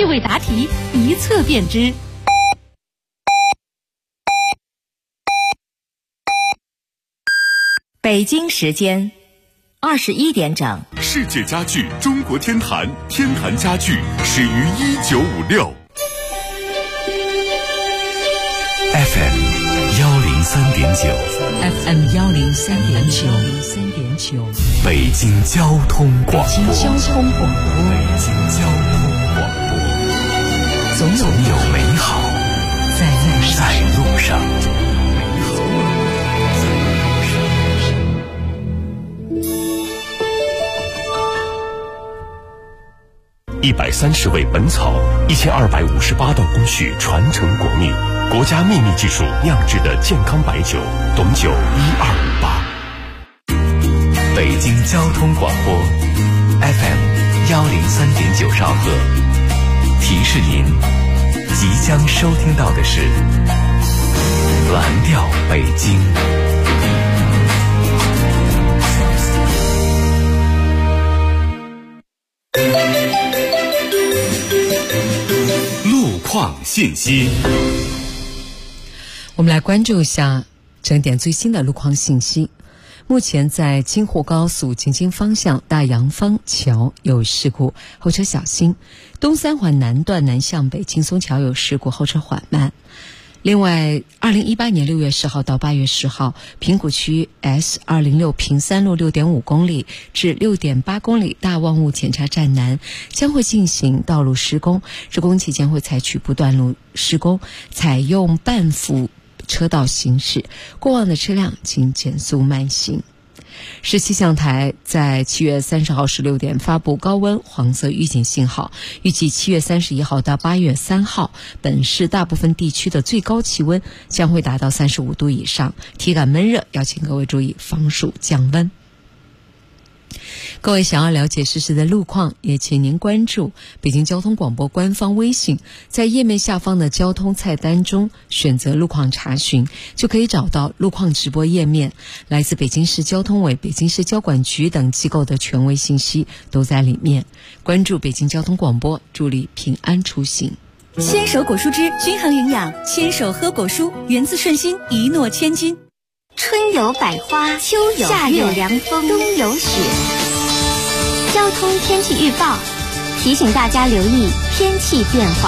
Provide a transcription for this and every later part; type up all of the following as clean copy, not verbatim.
趣味答题，一测便知。 北京时间21点整， 世界家具中国天坛，天坛家具始于1956。 FM 103.9 FM 103.9， 北京交通广播。 北京交通广播，总有美好在路上。 130味本草，1258道工序传承国秘，国家秘密技术酿制的健康白酒，董酒1258。 北京交通广播 FM 103.9兆赫，提示您即将收听到的是蓝调北京。 路况信息， 我们来关注一下整点最新的路况信息。目前在京沪高速京津方向大洋坊桥有事故，后车小心；东三环南段南向北劲松桥有事故，后车缓慢。另外，2018年6月10号到8月10号，平谷区 S206 平三路 6.5 公里至 6.8 公里大望雾检查站南将会进行道路施工，施工期间会采取不断路施工，采用半幅车道行驶，过往的车辆请减速慢行。市气象台在7月30号16点发布高温黄色预警信号，预计7月31号到8月3号，本市大部分地区的最高气温将会达到35度以上，体感闷热，要请各位注意防暑降温。各位想要了解实时的路况，也请您关注北京交通广播官方微信，在页面下方的交通菜单中选择路况查询，就可以找到路况直播页面，来自北京市交通委、北京市交管局等机构的权威信息都在里面。关注北京交通广播，助力平安出行。 牵手果蔬汁均衡营养，牵手喝果蔬，源自顺心，一诺千金。 春有百花，秋有夏有凉风，冬有雪。交通天气预报提醒大家留意天气变化。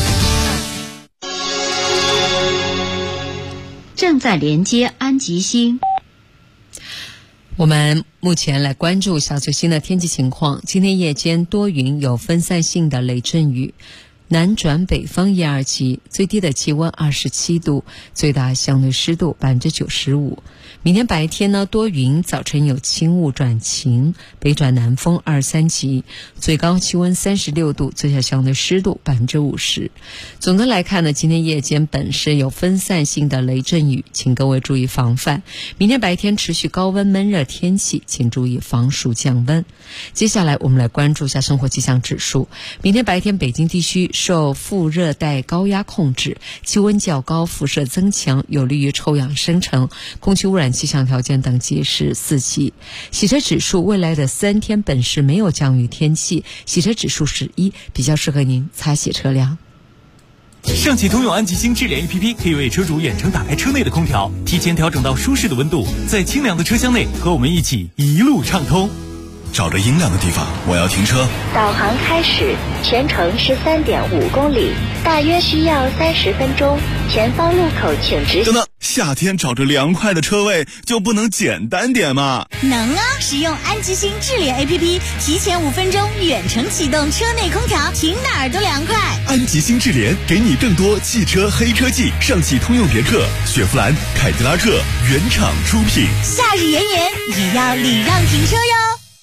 正在连接安吉星。 我们目前来关注一下最新的天气情况。今天夜间多云，有分散性的雷阵雨，南转北风1、2级，最低的气温27度，最大相对湿度95%。明天白天呢，多云，早晨有轻雾转晴，北转南风2、3级，最高气温36度，最小相对湿度50%。总的来看呢，今天夜间本市有分散性的雷阵雨，请各位注意防范。明天白天持续高温闷热天气，请注意防暑降温。接下来我们来关注一下生活气象指数。明天白天北京地区受副热带高压控制，气温较高，辐射增强，有利于臭氧生成，空气污染气象条件等级是4级。洗车指数未来的3天本市没有降雨天气，洗车指数是1，比较适合您擦洗车辆。 上汽通用安吉星智联 APP 可以为车主远程打开车内的空调，提前调整到舒适的温度，在清凉的车厢内和我们一起一路畅通。 找着阴凉的地方，我要停车。 导航开始，全程13.5公里，大约需要30分钟。前方路口请直行。 等等，夏天找着凉快的车位就不能简单点吗？ 能啊！使用安吉星智联 APP， 提前5分钟远程启动车内空调，停哪儿都凉快。 安吉星智联给你更多汽车黑科技，上汽通用别克、雪佛兰、凯迪拉克原厂出品。 夏日炎炎，也要礼让停车哟。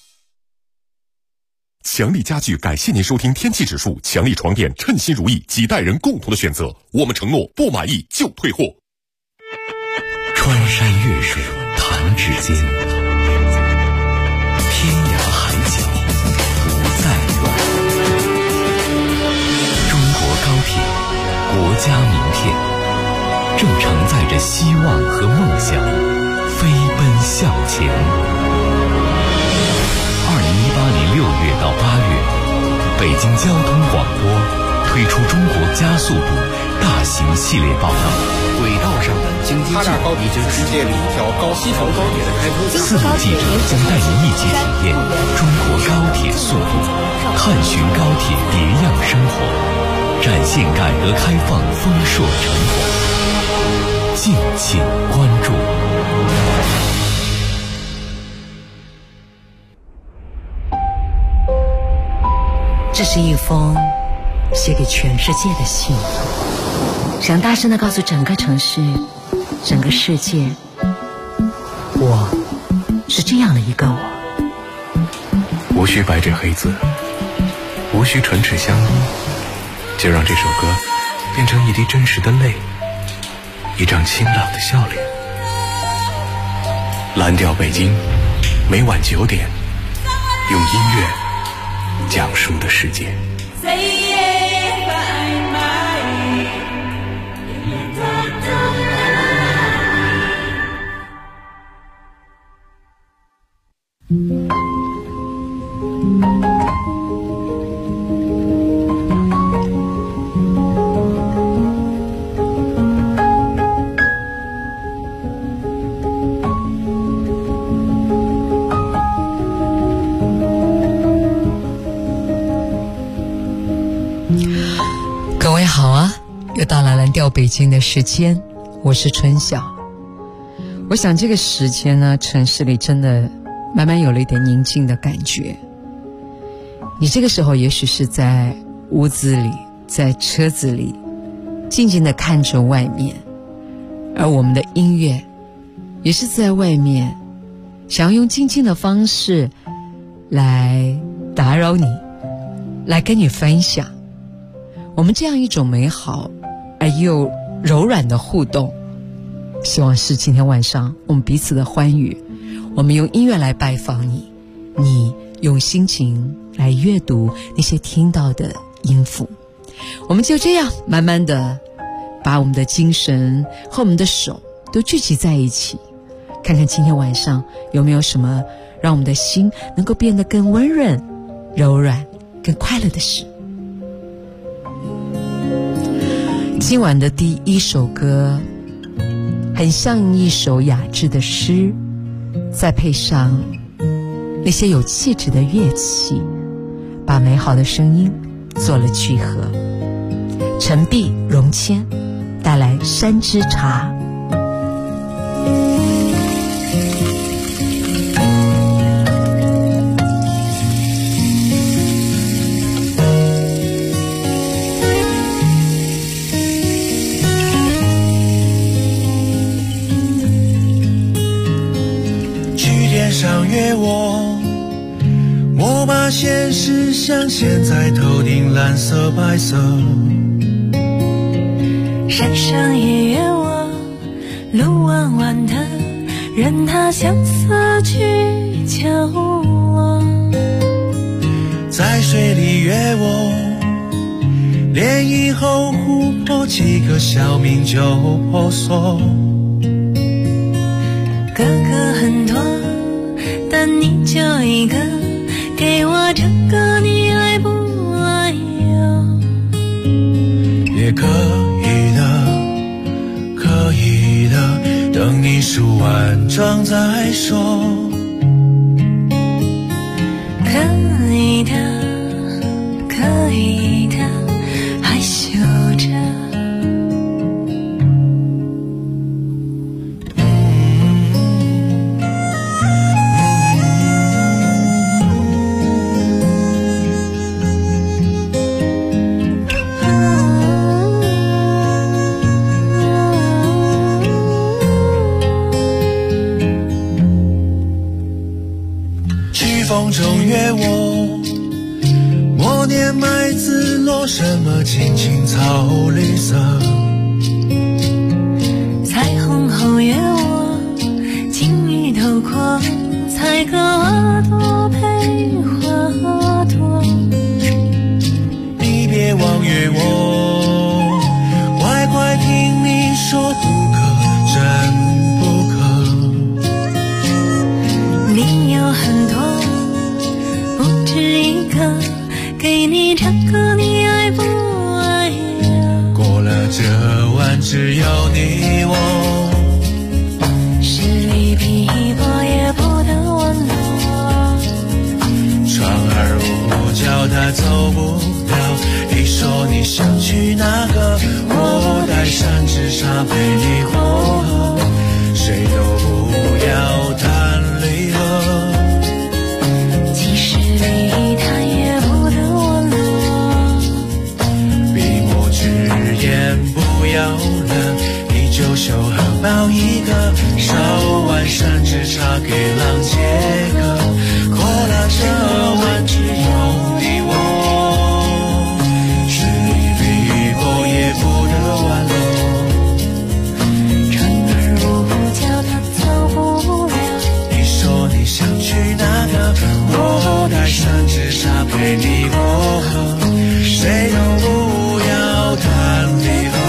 强力家具感谢您收听天气指数，强力床垫称心如意，几代人共同的选择，我们承诺不满意就退货。 穿山越水弹指间，天涯海角不再远。中国高铁，国家名片，正承载着希望和梦想，飞奔向前。2018年6月到8月，北京交通广播加速度大型系列报道。 轨道上的京津冀已经世界里一条西条高铁的开通。 4路记者将带您一起体验中国高铁速度，探寻高铁别样生活，展现改革开放丰硕成果。敬请关注。 这是一封写给全世界的信，想大声地告诉整个城市、整个世界，我是这样的一个我。 无需白纸黑字，无需唇齿相依，就让这首歌变成一滴真实的泪，一张清朗的笑脸。蓝调北京，每晚9点，用音乐讲述的世界。 各位好啊，又到了蓝调北京的时间，我是春晓。我想这个时间呢，城市里真的慢慢有了一点宁静的感觉。你这个时候也许是在屋子里，在车子里静静地看着外面，而我们的音乐也是在外面想要用静静的方式来打扰你，来跟你分享我们这样一种美好而又柔软的互动。希望是今天晚上我们彼此的欢愉，我们用音乐来拜访你，你用心情来阅读那些听到的音符。我们就这样慢慢的把我们的精神和我们的手都聚集在一起，看看今天晚上有没有什么让我们的心能够变得更温润、柔软、更快乐的事。今晚的第一首歌很像一首雅致的诗，再配上那些有气质的乐器，把美好的声音做了聚合。陈碧、荣谦带来《山之茶》。 上约我把现实像现在头顶蓝色白色， 山上也约我，路弯弯的，任它相思去求我。 在水里约我，涟漪后湖泊几个小名就婆娑。 哥哥很多，但你就一个，给我这个你爱不爱哟？ 也可以的，可以的，等你数完账再说。 可以的，可以的，害羞着。 风中约我，默念麦子落什么青青草绿色。 彩虹后约我，晴雨透过，采个花朵配花朵。 你别忘约我，快快听你说不可，真不可。 你有很多，不止一个，给你这个你爱不爱呀？ 哪个？我带伞只差陪你过河，谁都不要谈离合。 即使离他也不得挽落， 笔墨纸砚不要了，你就袖和抱一个，烧完山只差给浪接客，过了这弯只有你我，是你比我也不得挽落。 船儿不叫他走不了， 你说你想去哪个？我带伞只差陪你过河，谁都不要谈离合。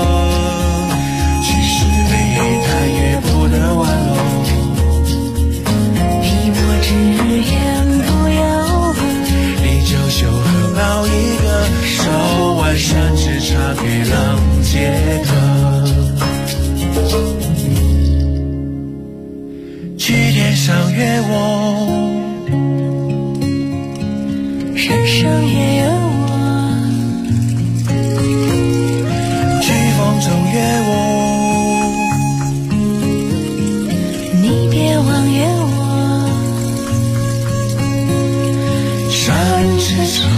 山只差给浪接客，去天上约我， 山上也有我， 去风中约我， 你别忘约我， 山只差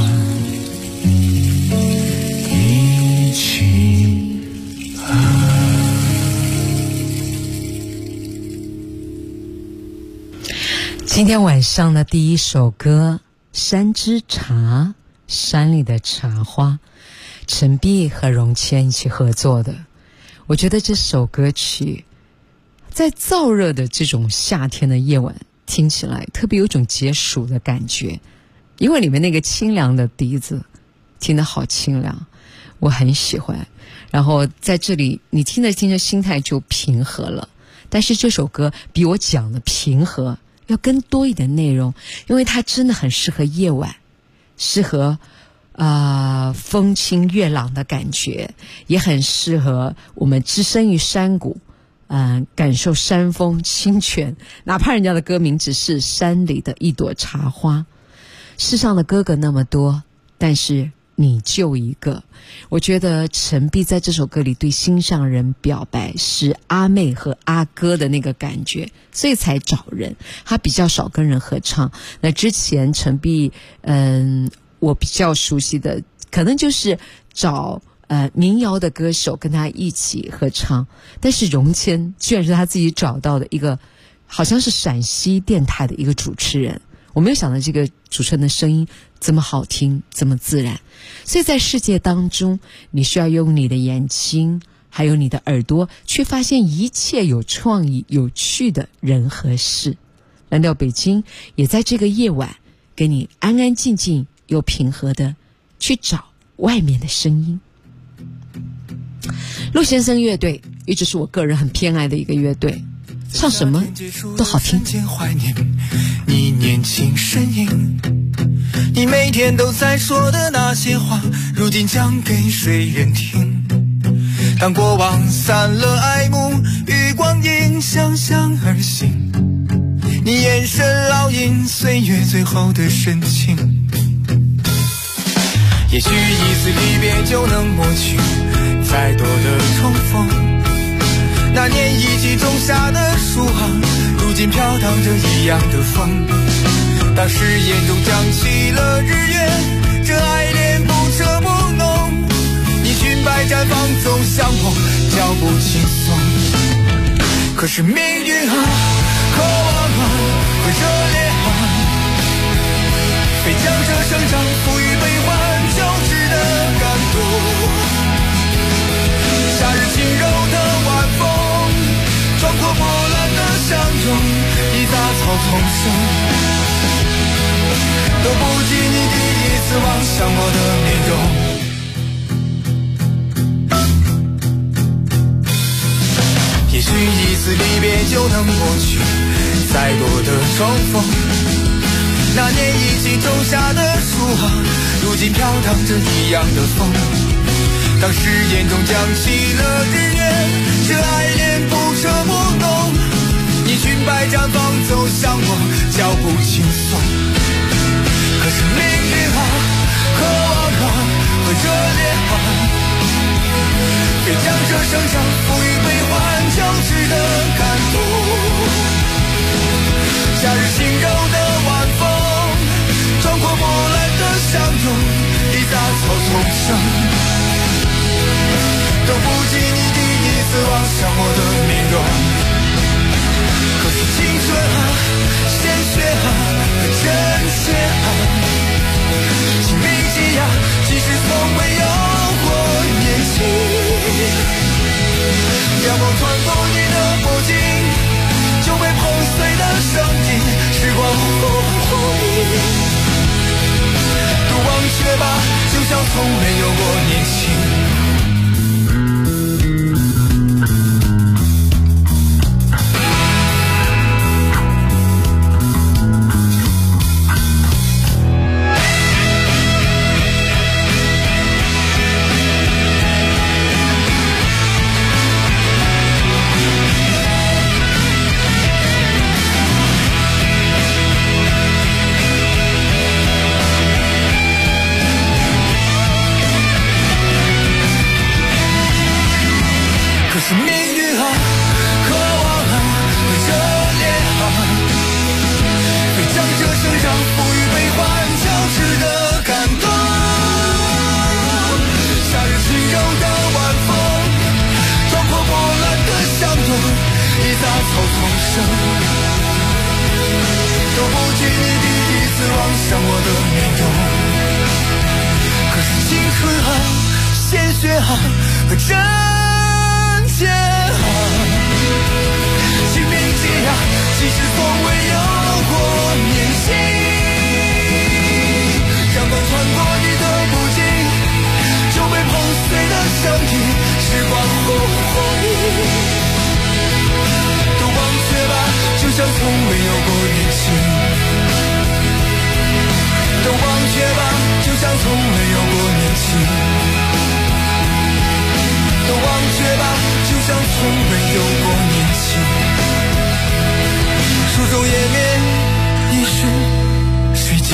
今天晚上的第一首歌《山之茶》，山里的茶花，陈碧和荣谦一起合作的。我觉得这首歌曲在燥热的这种夏天的夜晚听起来特别有种解暑的感觉，因为里面那个清凉的笛子听得好清凉，我很喜欢。然后在这里你听着听着心态就平和了，但是这首歌比我讲的平和要更多一点内容，因为它真的很适合夜晚，适合风清月朗的感觉，也很适合我们置身于山谷，感受山风清泉，哪怕人家的歌名只是山里的一朵茶花。世上的哥哥那么多，但是你就一个。我觉得陈碧在这首歌里对心上人表白是阿妹和阿哥的那个感觉，所以才找人，他比较少跟人合唱。那之前陈碧我比较熟悉的可能就是找民谣的歌手跟他一起合唱，但是荣谦居然是他自己找到的一个好像是陕西电台的一个主持人，我没有想到这个主持人的声音这么好听，这么自然。所以在世界当中，你需要用你的眼睛还有你的耳朵去发现一切有创意有趣的人和事。蓝调北京也在这个夜晚给你安安静静又平和的去找外面的声音。陆先生乐队一直是我个人很偏爱的一个乐队，唱什么都好听。 怀念你年轻身影，你每天都在说的那些话，如今讲给谁人听？当过往散了爱慕，与光阴相向而行，你眼神烙印岁月最后的深情。也许一次离别就能抹去再多的重逢，那年一起种下的树啊，如今飘荡着一样的风。当誓言中降起了日月，这爱恋不彻不浓，你裙摆绽放总像我脚步轻松。可是命运啊，渴望啊，会热烈啊，非将这生长赋予悲欢交织的感动。夏日轻柔的晚风，穿过波澜的相拥，一杂草丛生，都不及你第一次望向我的面容。也许一次离别就能抹去再多的重逢，那年一起种下的树啊，如今飘荡着一样的风。当誓言中降起了日月，这爱恋不彻不浓，你裙摆绽放走向我脚步轻松。可是命运啊，渴望啊，会热烈啊， 长，风雨悲欢交织的感动。夏日轻柔的晚风，穿过波澜的相拥，一杂草丛生，都不及你第一次望向我的面容。可是青春啊，鲜血啊，真切啊，请铭记啊，即使从未有过年轻。阳光穿过你的脖颈，就被碰碎的声音，时光轰轰鸣。都忘却吧，就像从没有过年轻。是命运啊，渴望啊，热烈啊，会将这生长风雨悲欢交织的感动。夏日轻柔的晚风，穿过波澜的相拥，一杂草丛生，都不及你第一次望向我的面容。可是青春啊，鲜血啊，和真切啊，请铭记啊，即使从未有过年轻。阳光穿过你的不经，就被碰碎的声音，时光轰轰鸣。都忘却吧，就像从未有过年轻。都忘却吧，就像从未有过年轻。都忘却吧，就像从未有过年轻。书中页面已是水晶。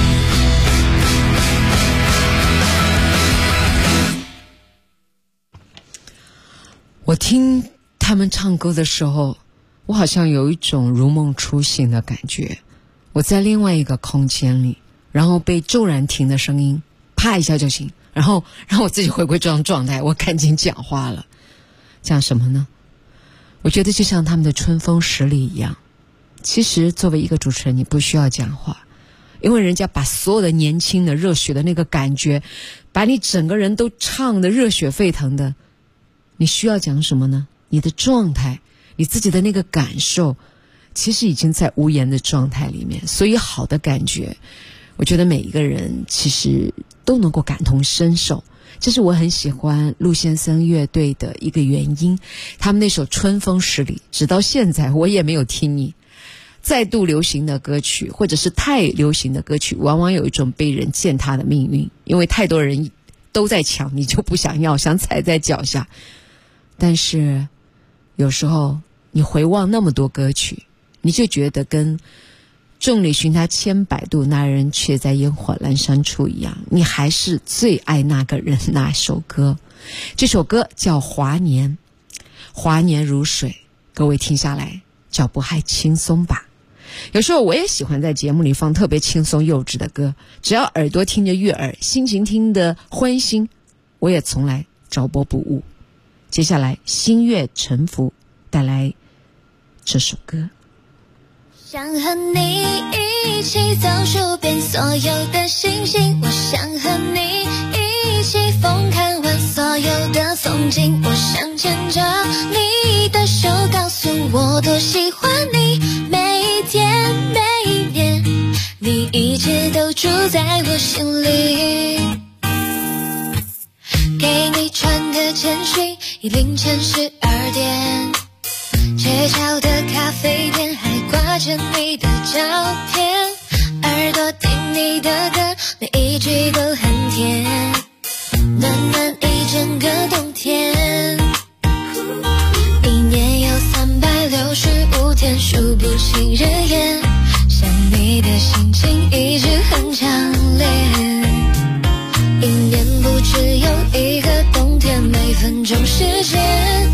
我听他们唱歌的时候，我好像有一种如梦初醒的感觉。我在另外一个空间里，然后被骤然停的声音啪一下就醒，然后让我自己回归这种状态，我赶紧讲话了。讲什么呢？我觉得就像他们的春风十里一样，其实作为一个主持人，你不需要讲话，因为人家把所有的年轻的热血的那个感觉，把你整个人都唱得热血沸腾的。你需要讲什么呢？你的状态，你自己的那个感受，其实已经在无言的状态里面。所以好的感觉，我觉得每一个人其实都能够感同身受。这是我很喜欢陆先生乐队的一个原因。他们那首《春风十里》，直到现在我也没有听腻。再度流行的歌曲，或者是太流行的歌曲，往往有一种被人践踏的命运，因为太多人都在抢，你就不想要，想踩在脚下。但是有时候你回望那么多歌曲，你就觉得跟众里寻他千百度，那人却在烟火阑珊处一样，你还是最爱那个人那首歌。这首歌叫《华年》，华年如水，各位听下来脚步还轻松吧。有时候我也喜欢在节目里放特别轻松幼稚的歌，只要耳朵听着悦耳，心情听得欢心，我也从来着波不误。接下来心悦沉浮带来这首歌。 想和你一起走数遍所有的星星，我想和你一起疯看完所有的风景，我想牵着你的手告诉我多喜欢你，每一天每一年你一直都住在我心里。给你传的简讯已凌晨12点，街角的咖啡店还挂着你的照片，耳朵听你的歌每一句都很甜，暖暖一整个冬天。一年有365天，数不清日夜，想你的心情一直很强烈，一年不只有一个冬天，每分钟时间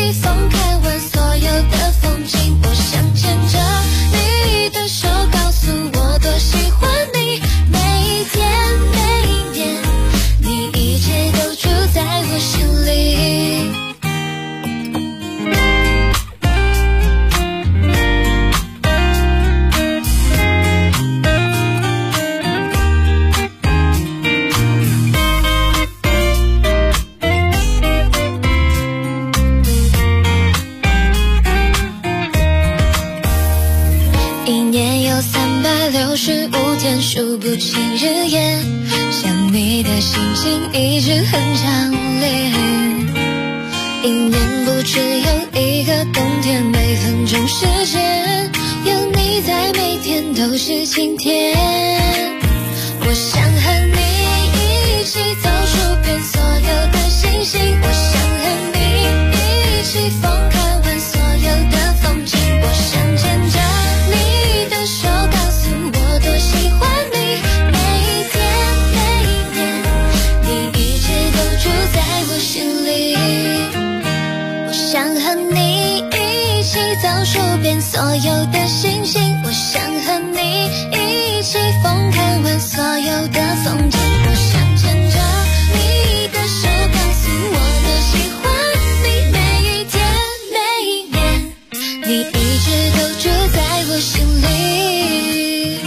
起风，看完所有的风景。我想牵着你的手，告诉我多喜欢你。每一天每一年，你一直都住在我心里。365天，数不清日夜，想你的心情一直很强烈。一年不只有一个冬天，每分钟时间有你在，每天都是晴天。我想和你一起走出遍所有的星星，我想和你一起疯，看完所有的风景。我想牵着你的手，告诉我多喜欢你。每一天每一年，你一直都住在我心里。我想和你一起走出遍所有的星星，我想和你一起疯，看完所有的风景。我想牵着你的手，告诉我多喜欢你。每一天每一年，你一直都住在我心里。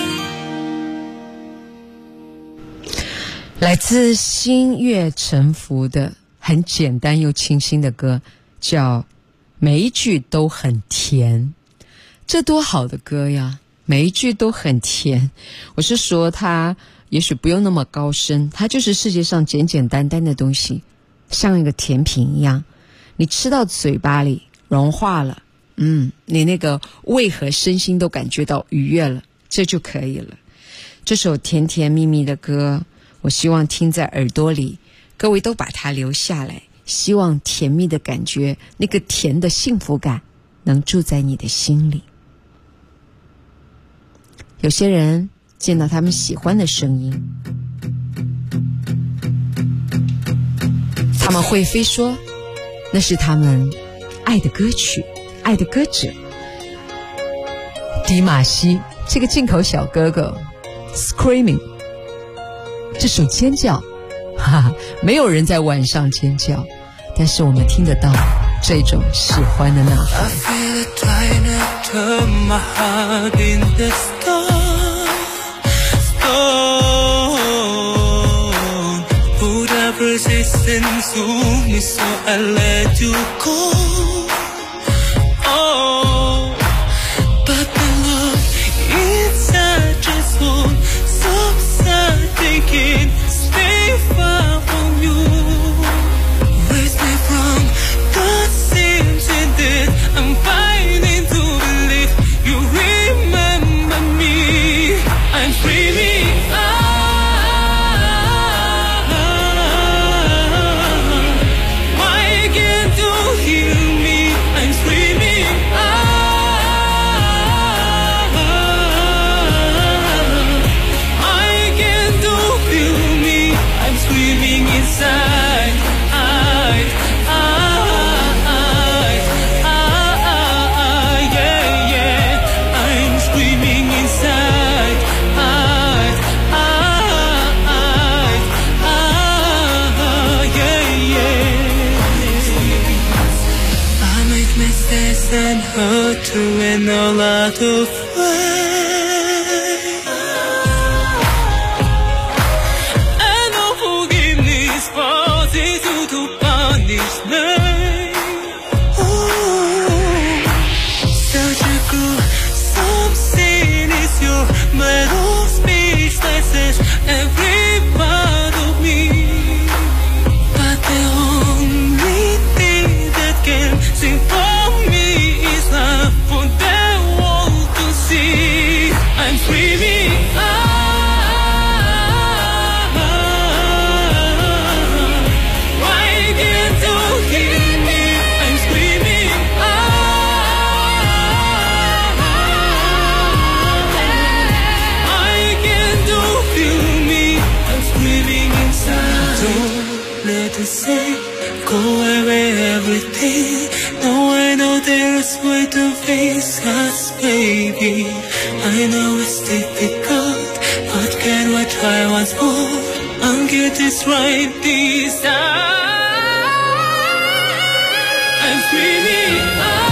来自星月沉浮的很简单又清新的歌，叫每一句都很甜。这多好的歌呀，每一句都很甜。我是说它也许不用那么高深，它就是世界上简简单单的东西，像一个甜品一样，你吃到嘴巴里融化了，你那个胃和身心都感觉到愉悦了，这就可以了。这首甜甜蜜蜜的歌，我希望听在耳朵里，各位都把它留下来，希望甜蜜的感觉，那个甜的幸福感能住在你的心里。有些人见到他们喜欢的声音，他们会非说那是他们爱的歌曲，爱的歌者。迪玛希这个进口小哥哥 Screaming 这首尖叫，没有人在晚上尖叫，但是我们听得到这种喜欢的呐喊。 I feel it trying to turn my heart into stone. Put up resistance to me, so I let you go. Oh, but the love inside your soul, so sad they can't stay far from you. Raise me from the sins and then I'm fighting to believe you remember me. I'm screaming why can't you hear me? I'm screaming I can't you feel me? I'm screaming inside. I'm screaming inside. I make mistakes and hurt you in a lot of ways. I know forgiveness causes you to punish me. Surgical, some sin is your metal speech that says every part of me. But the only thing that can sing for me is love for the world to see. best way to face us, baby. I know it's difficult, but can we try once more and get this right this time? I'm screaming out.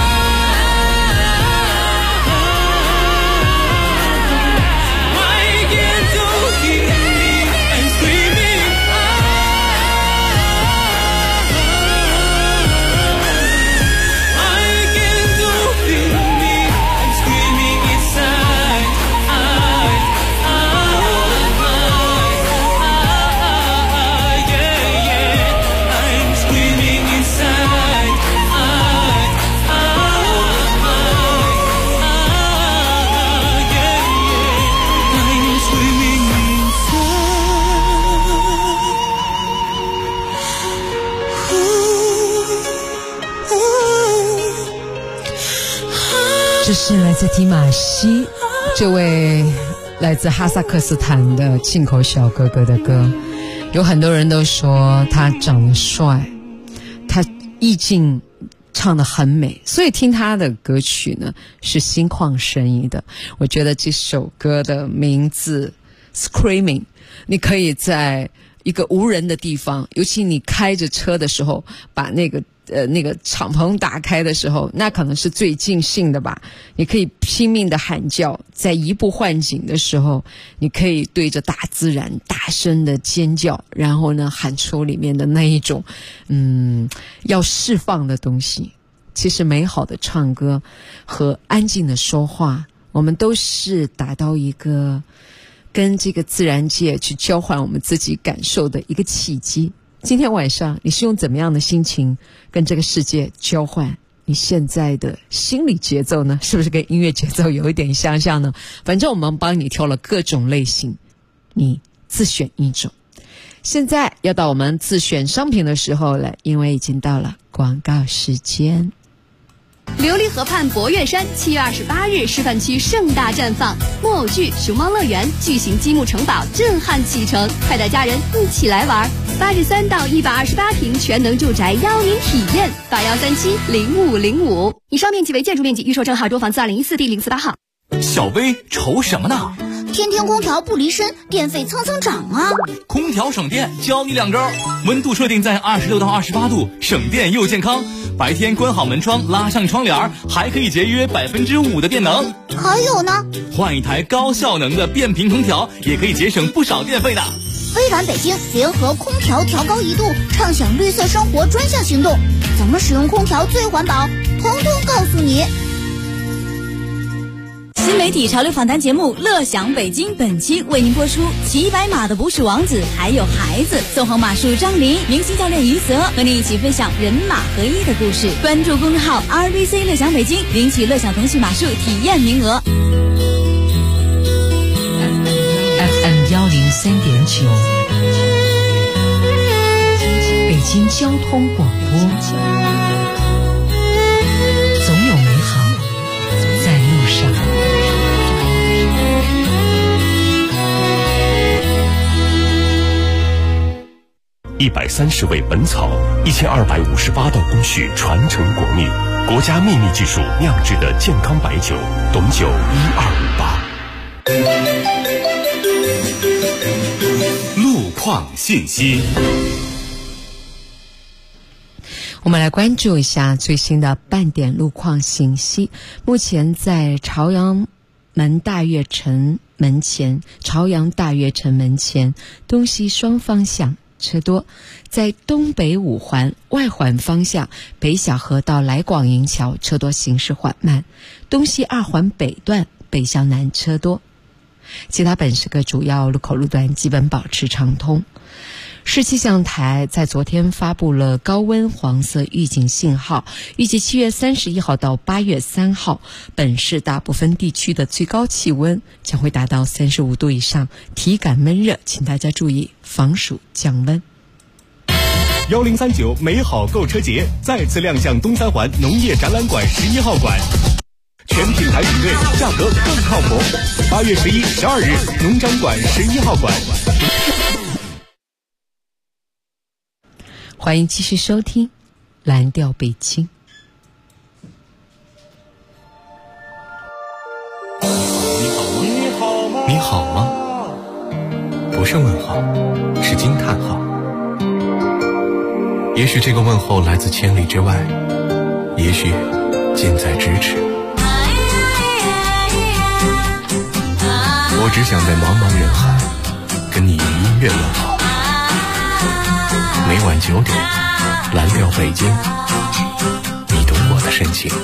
这是来自提马西这位来自哈萨克斯坦的进口小哥哥的歌。有很多人都说他长得帅，他意境唱得很美，所以听他的歌曲呢是心旷神怡的。我觉得这首歌的名字 Screaming， 你可以在一个无人的地方，尤其你开着车的时候，把那个敞篷打开的时候，那可能是最尽兴的吧。你可以拼命的喊叫，在移步换景的时候，你可以对着大自然大声的尖叫，然后呢喊出里面的那一种要释放的东西。其实美好的唱歌和安静的说话，我们都是达到一个跟这个自然界去交换我们自己感受的一个契机。今天晚上你是用怎么样的心情跟这个世界交换你现在的心理节奏呢？是不是跟音乐节奏有一点相像呢？反正我们帮你挑了各种类型，你自选一种。现在要到我们自选商品的时候了，因为已经到了广告时间。 琉璃河畔博岳山7月28日示范区盛大绽放，木偶剧熊猫乐园巨型积木城堡震撼启程，快带家人一起来玩。83到128平全能住宅邀您体验，81370505。以上面积为建筑面积，预售证号中房子2014第048号。 小薇愁什么呢？ 天天空调不离身，电费蹭蹭涨啊！ 空调省电，教你2招：温度设定在26到28度，省电又健康。白天关好门窗，拉上窗帘，还可以节约5%的电能。 还有呢， 换一台高效能的变频空调，也可以节省不少电费的。 微软北京联合空调调高1度，畅享绿色生活专项行动，怎么使用空调最环保，统统告诉你。 新媒体潮流访谈节目《乐享北京》本期为您播出：骑白马的不是王子，还有孩子。纵横马术张琳，明星教练于泽和你一起分享人马合一的故事。关注公众号 RBC 乐享北京，领取乐享腾讯马术体验名额。 FM 103.9，北京交通广播，总有美好在路上。 130味本草，1258道工序传承国秘，国家秘密技术酿制的健康白酒，董酒1258。 路况信息。 我们来关注一下最新的半点路况信息。目前在朝阳大悦城门前东西双方向车多，在东北五环外环方向北小河到来广营桥车多，行驶缓慢，东西2环北段北向南车多，其他本市各主要路口路段基本保持畅通。市气象台在昨天发布了高温黄色预警信号，预计7月31号到8月3号，本市大部分地区的最高气温将会达到35度以上，体感闷热，请大家注意防暑降温。 1039美好购车节再次亮相东三环农业展览馆11号馆，全品牌比对，价格更靠谱。8月11、12日，农展馆11号馆。 欢迎继续收听蓝调北京。 是问号，是惊叹号。也许这个问候来自千里之外，也许近在咫尺。我只想在茫茫人海跟你以音乐问好。每晚9点，蓝调北京，你懂我的深情。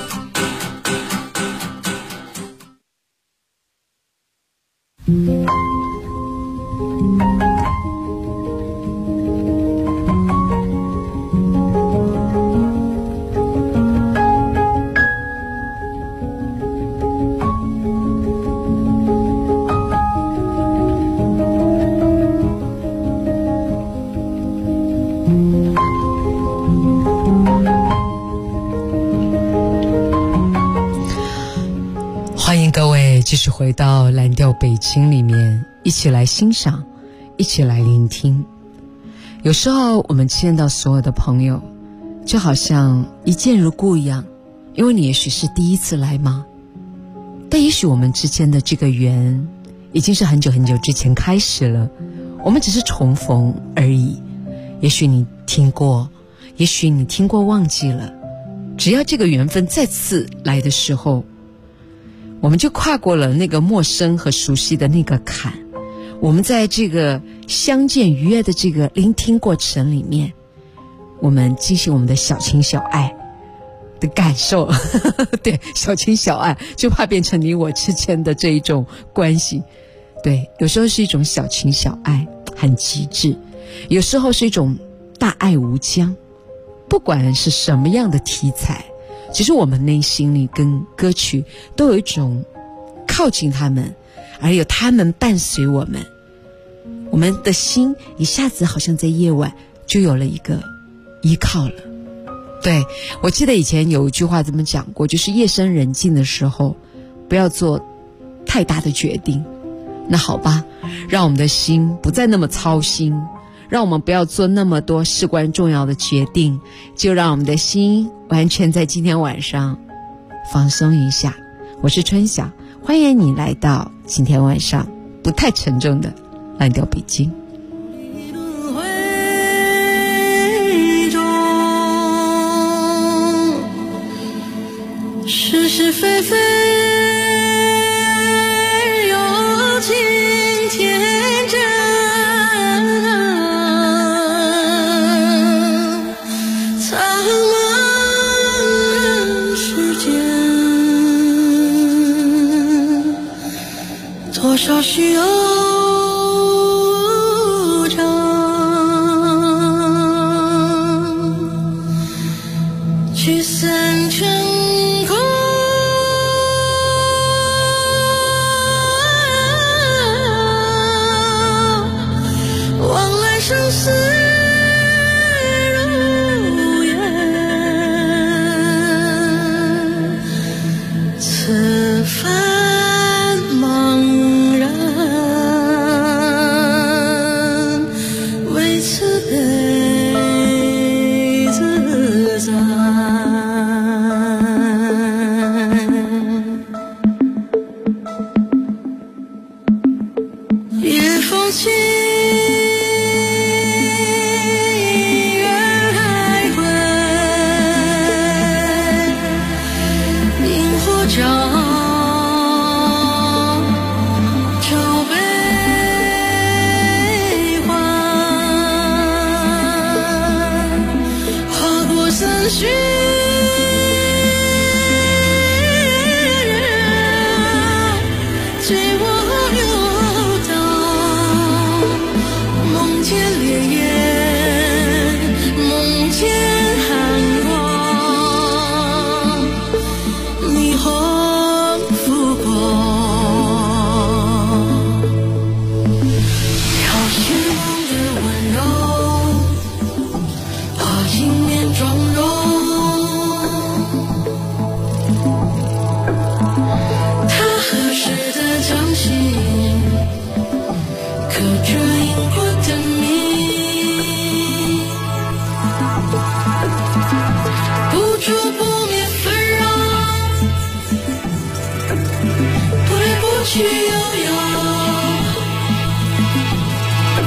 继续回到蓝调北京里面，一起来欣赏，一起来聆听。有时候我们见到所有的朋友就好像一见如故一样，因为你也许是第一次来嘛，但也许我们之间的这个缘已经是很久很久之前开始了，我们只是重逢而已。也许你听过，也许你听过忘记了，只要这个缘分再次来的时候，我们就跨过了那个陌生和熟悉的那个坎，我们在这个相见愉悦的这个聆听过程里面，我们进行我们的小情小爱的感受对，小情小爱就怕变成你我之间的这一种关系。对，有时候是一种小情小爱很极致，有时候是一种大爱无疆。不管是什么样的题材，其实我们内心里跟歌曲都有一种靠近他们，而有他们伴随我们，我们的心一下子好像在夜晚就有了一个依靠了。对，我记得以前有一句话这么讲过，就是夜深人静的时候不要做太大的决定。那好吧，让我们的心不再那么操心，让我们不要做那么多事关重要的决定，就让我们的心完全在今天晚上放松一下。我是春晓，欢迎你来到今天晚上不太沉重的蓝调北京。 是是非非有情天真，苍茫世间，多少虚偶长，聚散成空，往来生死如烟，此番茫然，为慈悲自在。夜风起，月徘徊，萤火照悲欢，划过三巡，随我流荡，梦见烈焰，梦见寒光，霓虹浮光，飘雪梦的温柔，化经年妆容，他何时的掌心，刻着因果的谜，不住不灭纷扰，不来不去悠悠，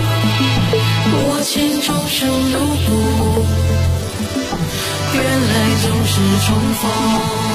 终生如故，原来总是重逢。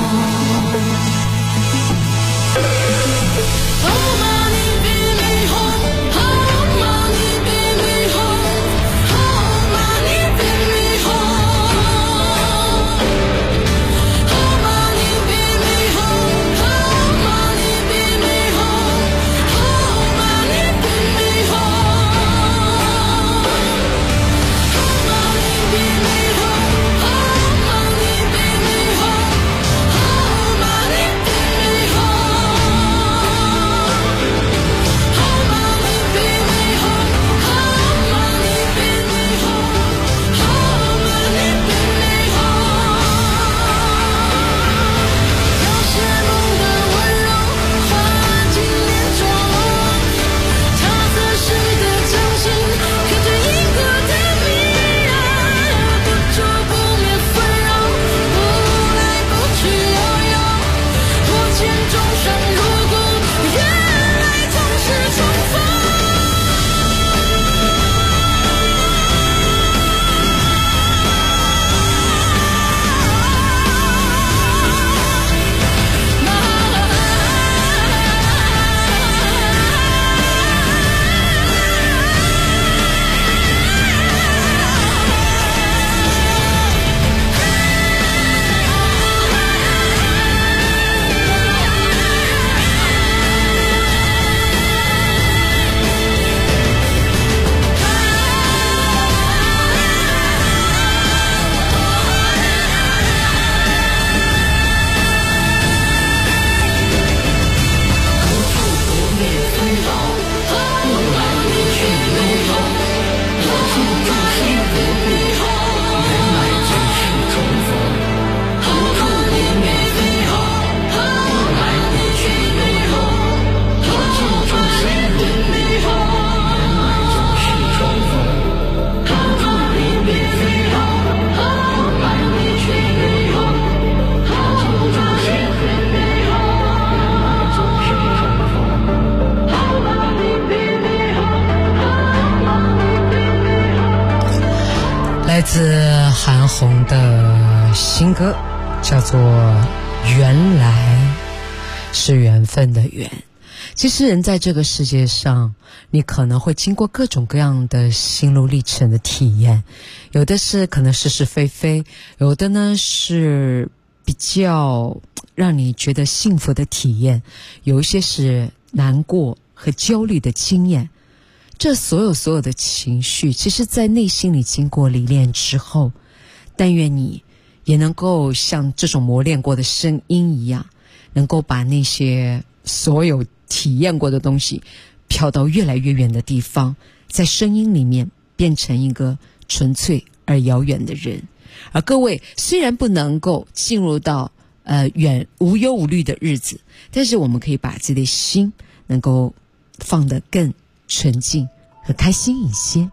来自韩红的新歌叫做原来是缘分的缘。其实人在这个世界上，你可能会经过各种各样的心路历程的体验，有的是可能是是非非，有的呢是比较让你觉得幸福的体验，有一些是难过和焦虑的经验。这所有的情绪，其实在内心里经过历练之后，但愿你也能够像这种磨练过的声音一样，能够把那些所有体验过的东西飘到越来越远的地方，在声音里面变成一个纯粹而遥远的人。而各位虽然不能够进入到远无忧无虑的日子，但是我们可以把自己的心能够放得更纯净和开心一些。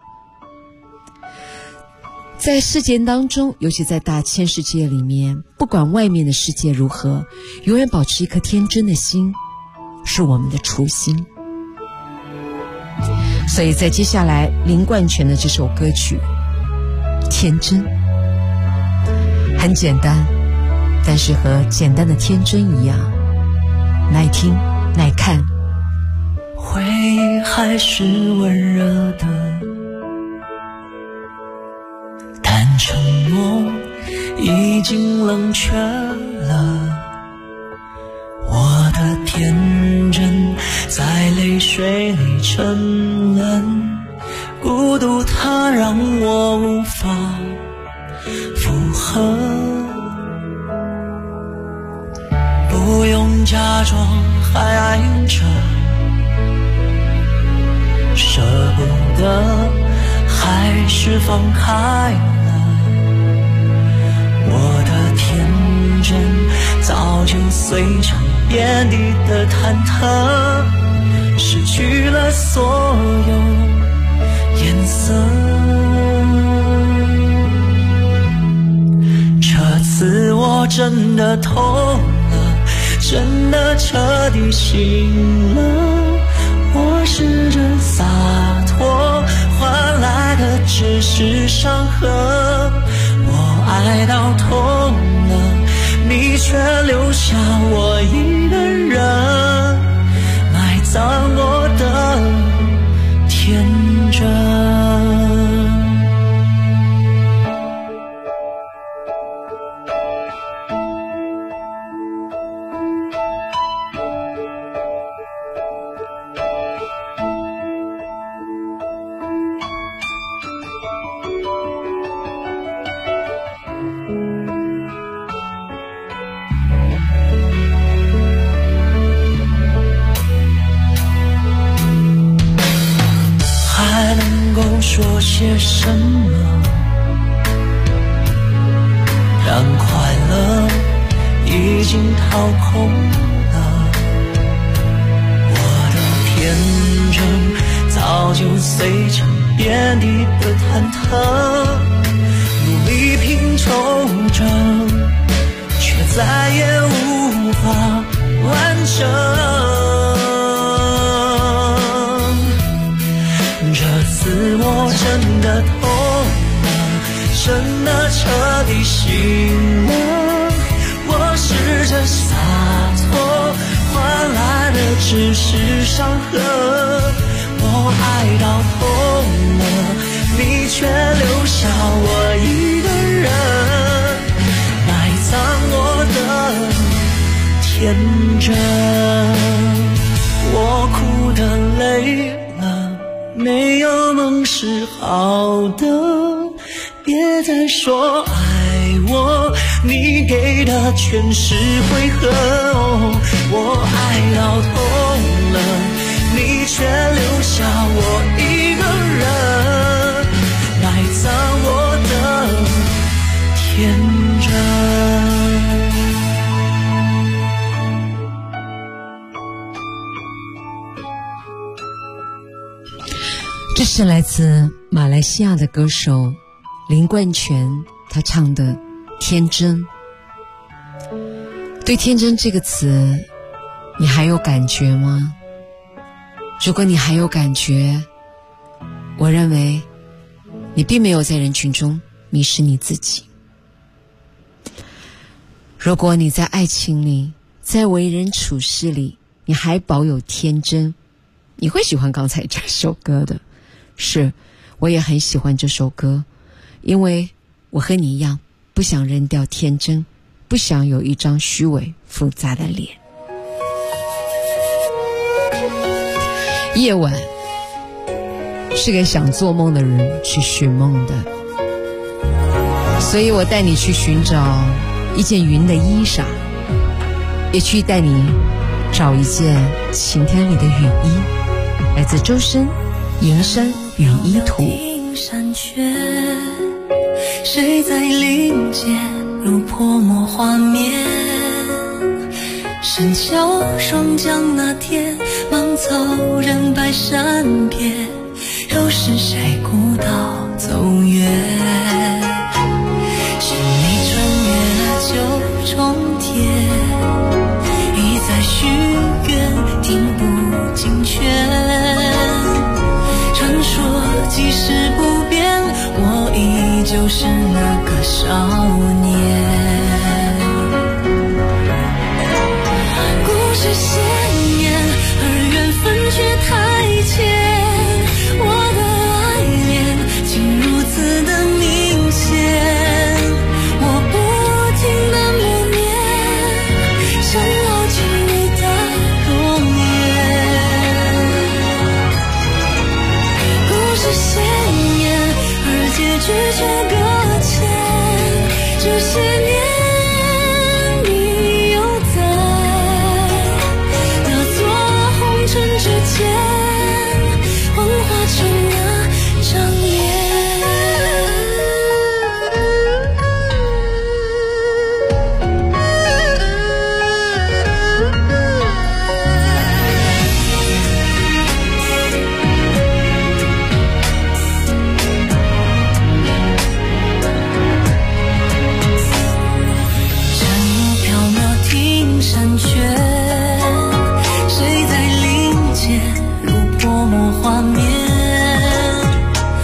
在世界当中，尤其在大千世界里面，不管外面的世界如何，永远保持一颗天真的心是我们的初心。所以在接下来林冠泉的这首歌曲天真，很简单，但是和简单的天真一样，耐听耐看。 回忆还是温热的，但承诺已经冷却了。我的天真在泪水里沉沦，孤独它让我无法负荷。不用假装还爱着，舍不得还是放开了。我的天真早就碎成遍地的忐忑，失去了所有颜色。这次我真的痛了，真的彻底醒了。我试着洒脱， 换来的只是伤痕。我爱到痛了，你却留下我一个人，埋葬我的天真。说些什么让快乐已经掏空了？我的天真早就碎成遍地的忐忑，努力拼凑着，却再也无法完整。这次我真的痛了，真的彻底醒了。我试着洒脱，换来的只是伤痕。我爱到痛了，你却留下我一个人，埋葬我的天真。我哭得累了，没有梦是好的，别再说爱我，你给的全是回合。我爱到痛了，你却留下我一个人，埋葬我的天真。 这是来自马来西亚的歌手林冠全，他唱的《天真》。对天真这个词，你还有感觉吗？如果你还有感觉，我认为你并没有在人群中迷失你自己。如果你在爱情里，在为人处事里，你还保有天真，你会喜欢刚才这首歌的。是，我也很喜欢这首歌，因为我和你一样，不想扔掉天真，不想有一张虚伪复杂的脸。夜晚是给想做梦的人去寻梦的，所以我带你去寻找一件云的衣裳，也去带你找一件晴天里的雨衣。来自周深《银山雨衣图》。 山雀，谁在林间如泼墨画面？深桥双江那天，芒草人百山边，又是谁孤岛走远？是你穿越了九重天，一再许愿听不进劝。传说即使不变，我依旧是那个少年。故事鲜艳，而缘分却太浅。我的爱恋竟如此的明显，我不停地默念，想牢记你的容颜。故事鲜艳，而结局却搁浅。这些年你又在那座红尘之间，幻化成那张脸。山雾飘渺听山雀，谁在林间如泼墨画面？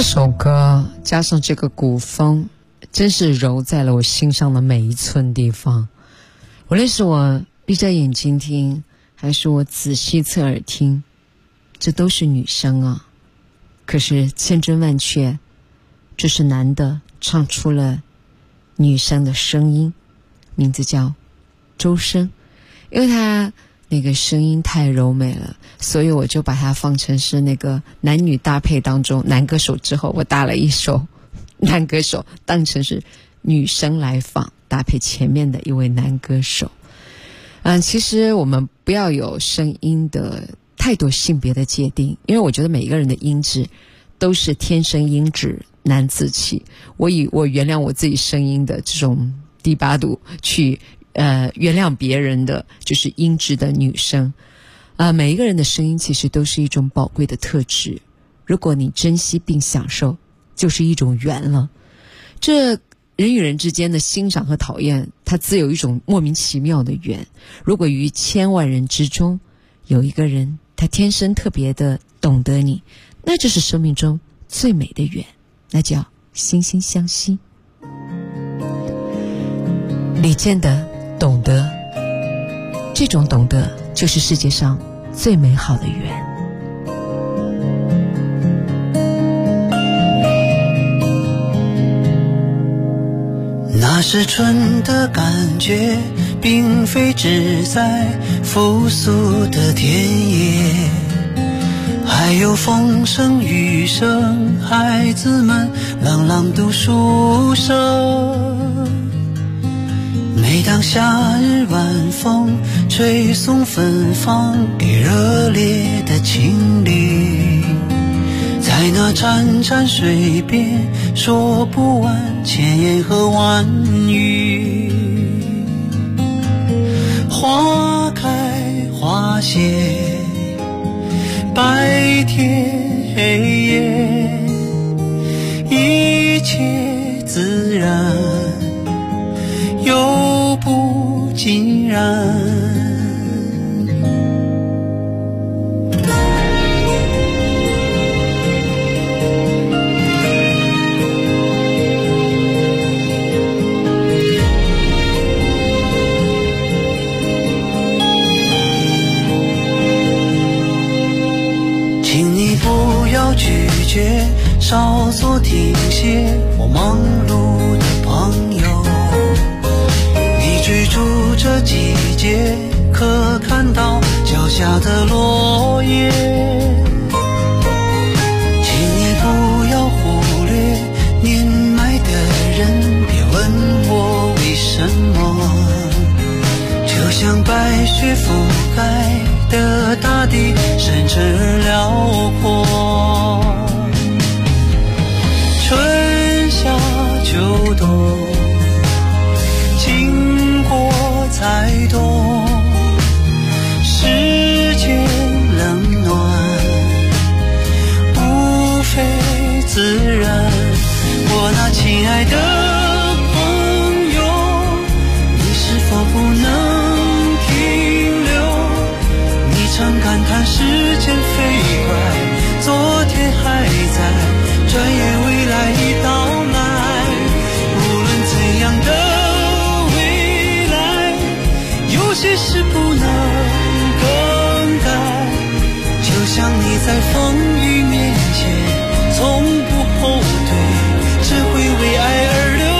这首歌加上这个古风，真是揉在了我心上的每一寸地方。无论是我闭着眼睛听，还是我仔细侧耳听，这都是女声啊。可是千真万确，这是男的唱出了女生的声音，名字叫周深。因为他那个声音太柔美了，所以我就把它放成是那个男女搭配当中男歌手之后，我搭了一首男歌手当成是女生来放，搭配前面的一位男歌手。其实我们不要有声音的太多性别的界定，因为我觉得每一个人的音质都是天生音质难自弃。我以我原谅我自己声音的这种低八度去原谅别人的就是音质的女生。每一个人的声音其实都是一种宝贵的特质，如果你珍惜并享受，就是一种缘了。这人与人之间的欣赏和讨厌，它自有一种莫名其妙的缘。如果于千万人之中有一个人，他天生特别的懂得你，那这是生命中最美的缘，那叫惺惺相惜。李健的懂得，这种懂得就是世界上最美好的缘。 那是春的感觉，并非只在复苏的田野，还有风声雨声，孩子们朗朗读书声。每当夏日晚风吹送芬芳给热烈的情侣，在那潺潺水边说不完千言和万语。花开花谢，白天黑夜，一切自然又不尽然。拒绝稍作停歇我忙碌的朋友，你追逐着季节，可看到脚下的落叶。请你不要忽略年迈的人，别问我为什么，就像白雪覆盖的大地深沉而辽阔，春夏秋冬经过才懂，世间冷暖无非自然。我那亲爱的朋友，你是否不能常感叹时间飞快，昨天还在，转眼未来已到来。无论怎样的未来，有些事不能更改，就像你在风雨面前从不后退，只会为爱而流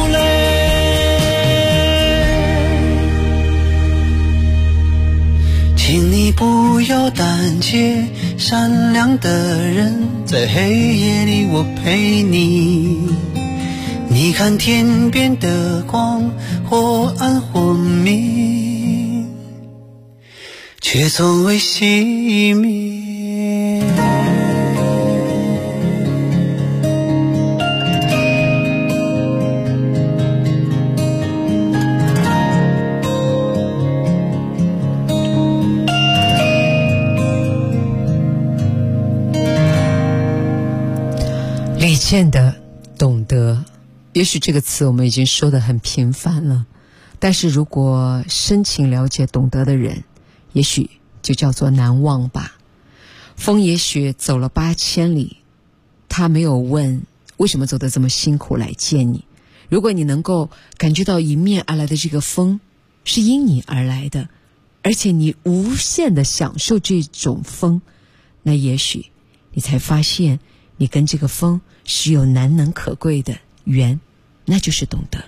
泪。请你不要胆怯，善良的人，在黑夜里我陪你。你看天边的光，或暗或明，却从未熄灭。 李健的懂得，也许这个词我们已经说得很频繁了，但是如果深情了解懂得的人，也许就叫做难忘吧。风也许走了8000里， 他没有问为什么走得这么辛苦来见你。如果你能够感觉到迎面而来的这个风是因你而来的，而且你无限的享受这种风，那也许你才发现你跟这个风是有难能可贵的缘，那就是懂得。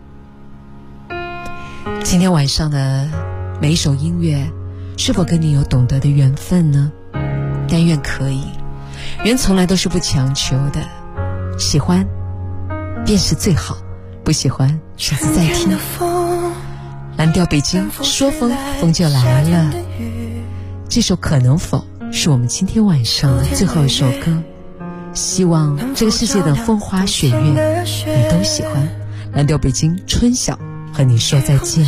今天晚上的每一首音乐是否跟你有懂得的缘分呢？但愿可以，人从来都是不强求的，喜欢便是最好，不喜欢下次再听。蓝调北京，说风风就来了。这首可能否是我们今天晚上的最后一首歌，希望这个世界的风花雪月你都喜欢。蓝调北京，春晓和你说再见。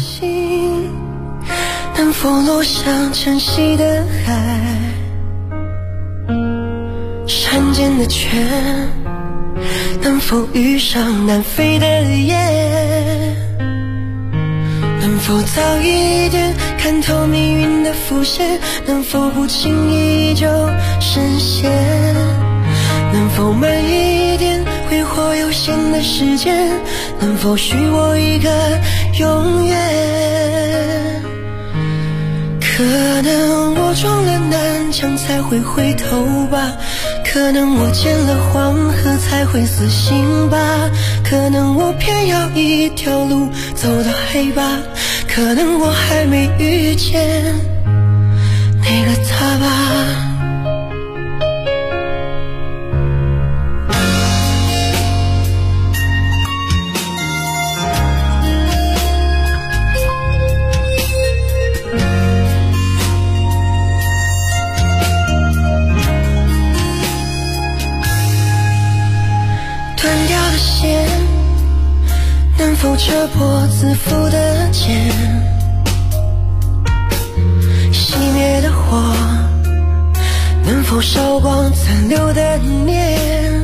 能否落向晨曦的海，山间的泉，能否遇上南飞的雁，能否早一点看透命运的伏线，能否不轻易就深陷，能否慢一点挥霍有限的时间，能否许我一个永远。可能我撞了南墙才会回头吧，可能我见了黄河才会死心吧，可能我偏要一条路走到黑吧，可能我还没遇见那个他吧。能否扯破自负的茧，熄灭的火能否烧光残留的念，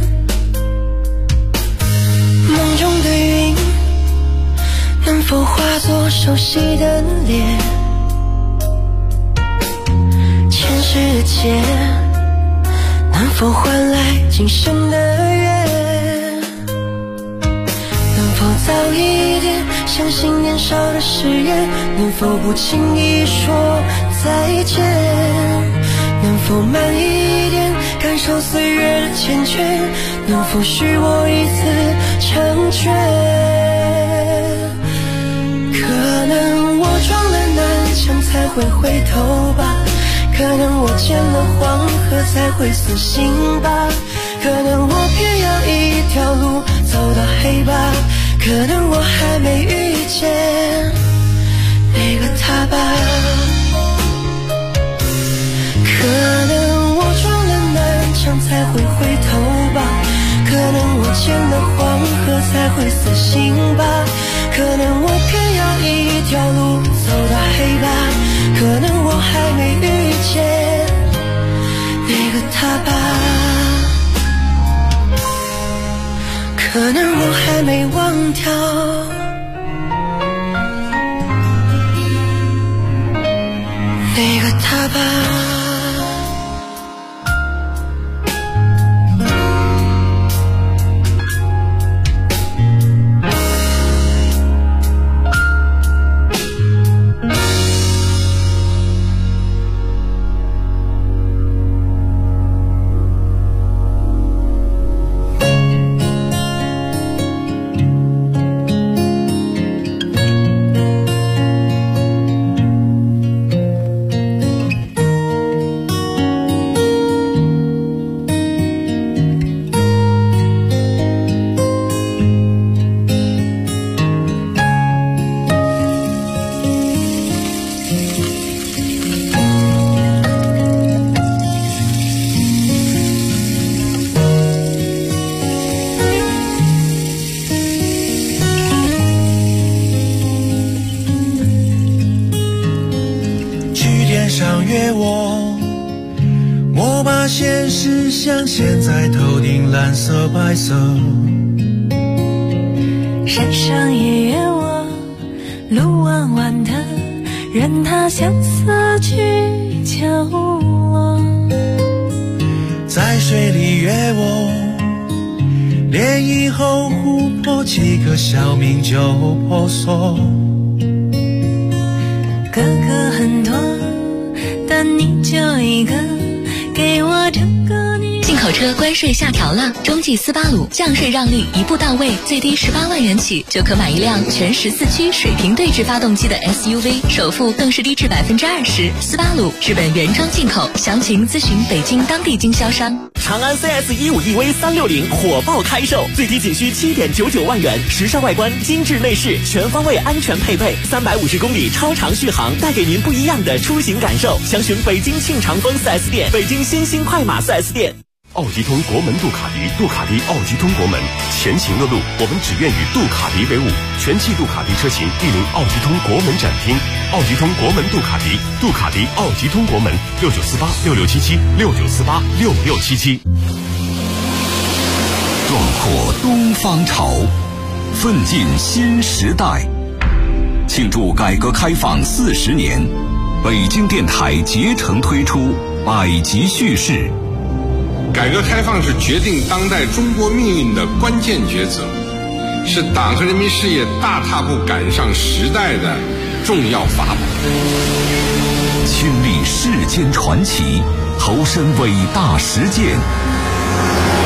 梦中的云能否化作熟悉的脸，前世的劫能否换来今生的缘，早一点相信年少的誓言，能否不轻易说再见，能否慢一点感受岁月的缱绻，能否许我一次成全。可能我撞了南墙才会回头吧，可能我见了黄河才会死心吧，可能我偏要一条路走到黑吧，可能我还没遇见那个他吧，可能我撞了南墙才会回头吧，可能我见了黄河才会死心吧，可能我偏要一条路走到黑吧，可能我还没遇见那个他吧，可能我还没忘掉那个他吧。 现实像现在头顶蓝色白色， 山上也约我，路弯弯的，任它相思去角落。 在水里约我， 连以后琥珀几个小命就婆娑。 哥哥很多，但你就一个，给我这个你。 进口车关税下调了，中继斯巴鲁降税让利一步到位，最低18万元起就可买一辆全14驱水平对置发动机的 SUV， 首付更是低至20%。斯巴鲁日本原装进口，详情咨询北京当地经销商。 长安 CS15EV 360火爆开售，最低仅需7.99万元，时尚外观，精致内饰，全方位安全配备，350公里超长续航，带给您不一样的出行感受。详询北京庆长丰 4S 店、北京新兴快马 4S 店。 奥吉通国门杜卡迪，杜卡迪奥吉通国门，前行的路，我们只愿与杜卡迪为伍。全系杜卡迪车型莅临奥吉通国门展厅，奥吉通国门杜卡迪，杜卡迪奥吉通国门，69486677，69486677。 壮阔东方潮，奋进新时代。庆祝改革开放40年，北京电台竭诚推出百集叙事。 改革开放是决定当代中国命运的关键抉择，是党和人民事业大踏步赶上时代的重要法宝。 亲历世间传奇，投身伟大实践。